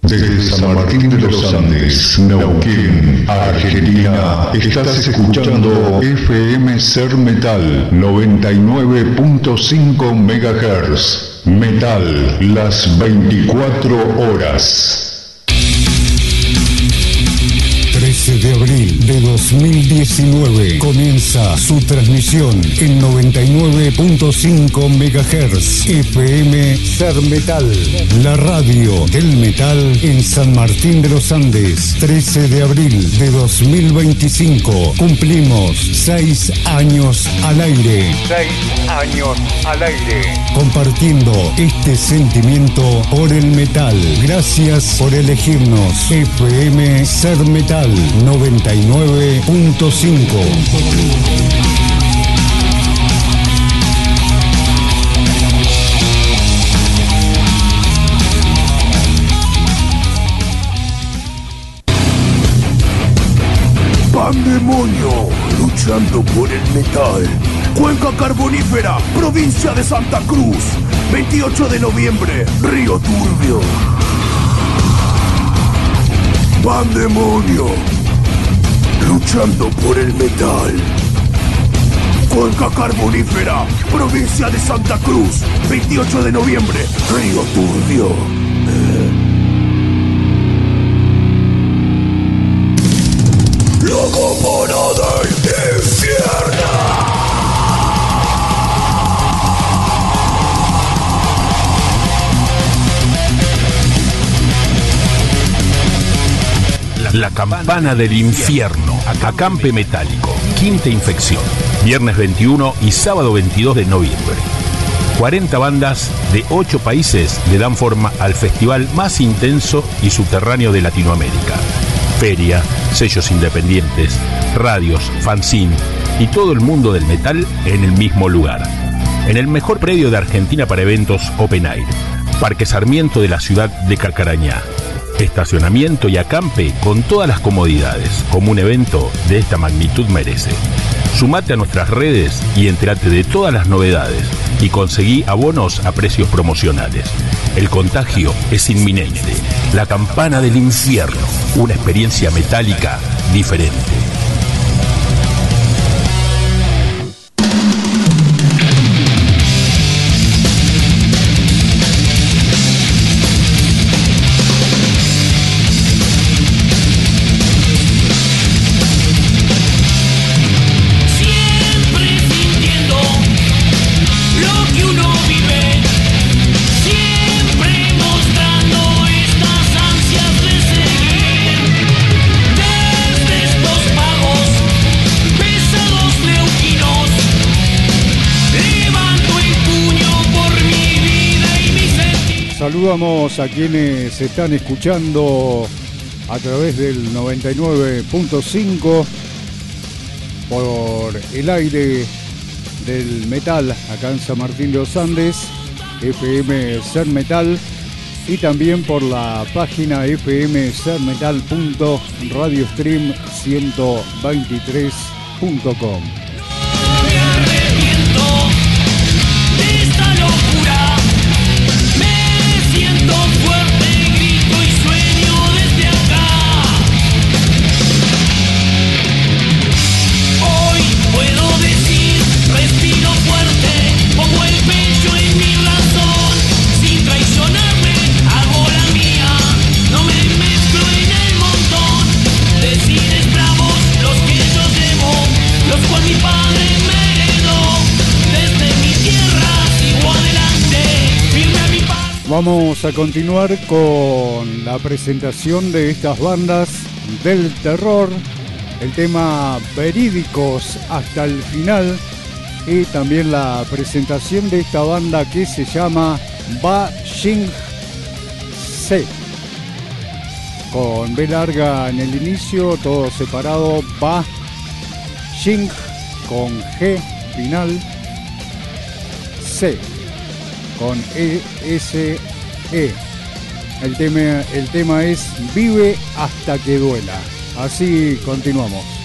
Desde San Martín de los Andes, Neuquén, Argentina, estás escuchando FM Ser Metal 99.5 MHz. Metal, las 24 horas. 13 de abril de 2019 comienza su transmisión en 99.5 MHz FM Ser Metal, la radio del metal en San Martín de los Andes. 13 de abril de 2025 cumplimos 6 años al aire. 6 años al aire. Compartiendo este sentimiento por el metal. Gracias por elegirnos. FM Ser Metal 99.5. Pandemonio, luchando por el metal. Cuenca Carbonífera, provincia de Santa Cruz. 28 de noviembre, Río Turbio. Pandemonio, luchando por el metal. Cuenca Carbonífera, provincia de Santa Cruz. 28 de noviembre, Río Turbio. La campana del infierno. La campana del infierno, acampe metálico, quinta infección, viernes 21 y sábado 22 de noviembre. 40 bandas de 8 países le dan forma al festival más intenso y subterráneo de Latinoamérica. Feria, sellos independientes, radios, fanzine y todo el mundo del metal en el mismo lugar. En el mejor predio de Argentina para eventos Open Air, Parque Sarmiento de la ciudad de Carcarañá. Estacionamiento y acampe con todas las comodidades, como un evento de esta magnitud merece. Sumate a nuestras redes y entérate de todas las novedades y conseguí abonos a precios promocionales. El contagio es inminente. La campana del infierno, una experiencia metálica diferente. Saludamos a quienes están escuchando a través del 99.5 por el aire del metal acá en San Martín de los Andes, FM Ser Metal, y también por la página fmsermetal.radiostream123.com. Vamos a continuar con la presentación de estas bandas del terror, el tema Verídicos hasta el final, y también la presentación de esta banda que se llama Ba Jing Se, con B larga en el inicio, todo separado, Ba Jing con G final, Se con ESE. El tema es Vive hasta que duela. Así continuamos.